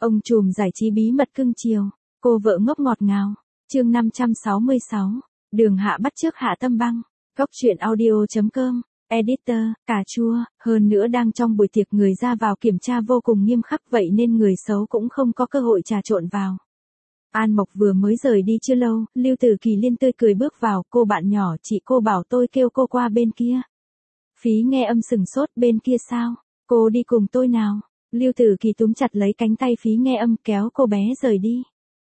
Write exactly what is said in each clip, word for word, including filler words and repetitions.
Ông trùm giải trí bí mật cưng chiều, cô vợ ngốc ngọt ngào. Chương năm trăm sáu mươi sáu, Đường Hạ bắt chước Hạ Tâm Băng. Góc truyện audio chấm com. Editor, cà chua, hơn nữa đang trong buổi tiệc người ra vào kiểm tra vô cùng nghiêm khắc, vậy nên người xấu cũng không có cơ hội trà trộn vào. An Mộc vừa mới rời đi chưa lâu, Lưu Tử Kỳ liên tươi cười bước vào, cô bạn nhỏ, chị cô bảo tôi kêu cô qua bên kia. Phí nghe âm sừng sốt, bên kia sao? Cô đi cùng tôi nào? Lưu Tử Kỳ túm chặt lấy cánh tay Phí nghe âm kéo cô bé rời đi.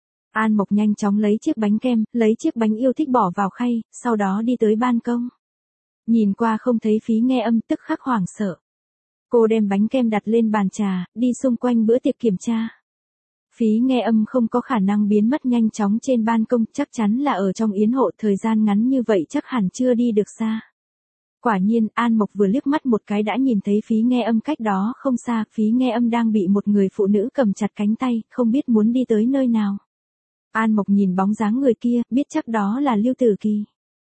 An Mộc nhanh chóng lấy chiếc bánh kem, lấy chiếc bánh yêu thích bỏ vào khay, sau đó đi tới ban công. Nhìn qua không thấy Phí nghe âm tức khắc hoảng sợ. Cô đem bánh kem đặt lên bàn trà, đi xung quanh bữa tiệc kiểm tra. Phí nghe âm không có khả năng biến mất nhanh chóng trên ban công, chắc chắn là ở trong yến hội, thời gian ngắn như vậy chắc hẳn chưa đi được xa. Quả nhiên, An Mộc vừa liếc mắt một cái đã nhìn thấy Phí nghe âm cách đó không xa, Phí nghe âm đang bị một người phụ nữ cầm chặt cánh tay, không biết muốn đi tới nơi nào. An Mộc nhìn bóng dáng người kia, biết chắc đó là Lưu Tử Kỳ.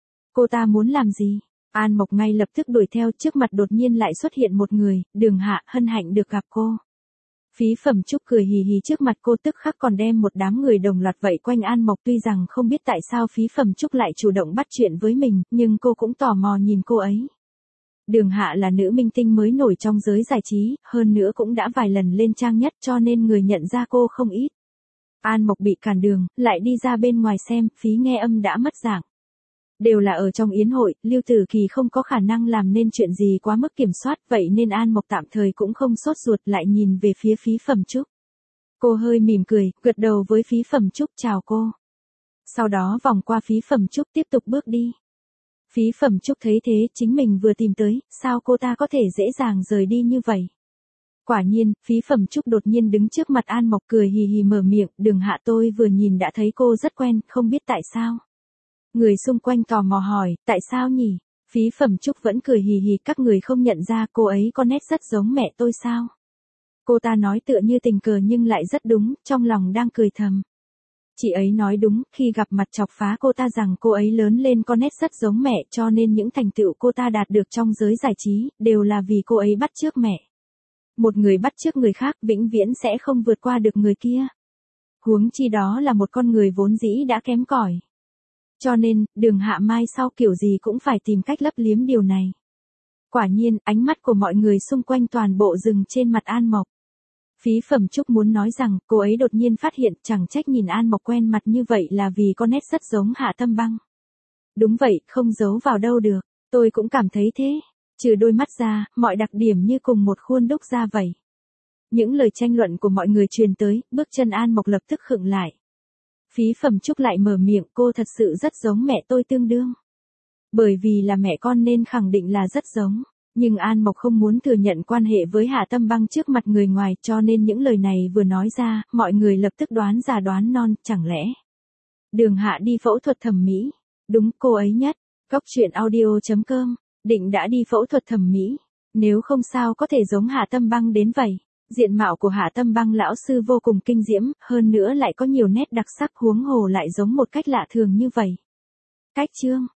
Cô ta muốn làm gì? An Mộc ngay lập tức đuổi theo, trước mặt đột nhiên lại xuất hiện một người, Đường Hạ, hân hạnh được gặp cô. Phí Phẩm Trúc cười hì hì trước mặt cô, tức khắc còn đem một đám người đồng loạt vây quanh An Mộc, tuy rằng không biết tại sao Phí Phẩm Trúc lại chủ động bắt chuyện với mình, nhưng cô cũng tò mò nhìn cô ấy. Đường Hạ là nữ minh tinh mới nổi trong giới giải trí, hơn nữa cũng đã vài lần lên trang nhất cho nên người nhận ra cô không ít. An Mộc bị cản đường, lại đi ra bên ngoài xem, Phí nghe âm đã mất dạng. Đều là ở trong yến hội, Lưu Tử Kỳ không có khả năng làm nên chuyện gì quá mức kiểm soát, vậy nên An Mộc tạm thời cũng không sốt ruột, lại nhìn về phía Phí Phẩm Trúc. Cô hơi mỉm cười, gật đầu với Phí Phẩm Trúc chào cô. Sau đó vòng qua Phí Phẩm Trúc tiếp tục bước đi. Phí Phẩm Trúc thấy thế, chính mình vừa tìm tới, sao cô ta có thể dễ dàng rời đi như vậy? Quả nhiên, Phí Phẩm Trúc đột nhiên đứng trước mặt An Mộc cười hì hì mở miệng, Đường Hạ, tôi vừa nhìn đã thấy cô rất quen, không biết tại sao. Người xung quanh tò mò hỏi, tại sao nhỉ? Phí Phẩm Trúc vẫn cười hì hì, các người không nhận ra cô ấy có nét rất giống mẹ tôi sao? Cô ta nói tựa như tình cờ nhưng lại rất đúng, trong lòng đang cười thầm. Chị ấy nói đúng, khi gặp mặt chọc phá cô ta rằng cô ấy lớn lên có nét rất giống mẹ, cho nên những thành tựu cô ta đạt được trong giới giải trí, đều là vì cô ấy bắt chước mẹ. Một người bắt chước người khác vĩnh viễn sẽ không vượt qua được người kia. Huống chi đó là một con người vốn dĩ đã kém cỏi. Cho nên, Đường Hạ mai sau kiểu gì cũng phải tìm cách lấp liếm điều này. Quả nhiên, ánh mắt của mọi người xung quanh toàn bộ dừng trên mặt An Mộc. Phí Phẩm Trúc muốn nói rằng, cô ấy đột nhiên phát hiện chẳng trách nhìn An Mộc quen mặt như vậy là vì có nét rất giống Hạ Tâm Băng. Đúng vậy, không giấu vào đâu được, tôi cũng cảm thấy thế. Trừ đôi mắt ra, mọi đặc điểm như cùng một khuôn đúc ra vậy. Những lời tranh luận của mọi người truyền tới, bước chân An Mộc lập tức khựng lại. Phí Phẩm Trúc lại mở miệng, cô thật sự rất giống mẹ tôi tương đương. Bởi vì là mẹ con nên khẳng định là rất giống. Nhưng An Mộc không muốn thừa nhận quan hệ với Hạ Tâm Băng trước mặt người ngoài, cho nên những lời này vừa nói ra, mọi người lập tức đoán già đoán non, chẳng lẽ Đường Hạ đi phẫu thuật thẩm mỹ? Đúng, cô ấy nhất. Góc truyện audio chấm com. Định đã đi phẫu thuật thẩm mỹ. Nếu không sao có thể giống Hạ Tâm Băng đến vậy. Diện mạo của Hạ Tâm Băng lão sư vô cùng kinh diễm, hơn nữa lại có nhiều nét đặc sắc, huống hồ lại giống một cách lạ thường như vậy. Cách chương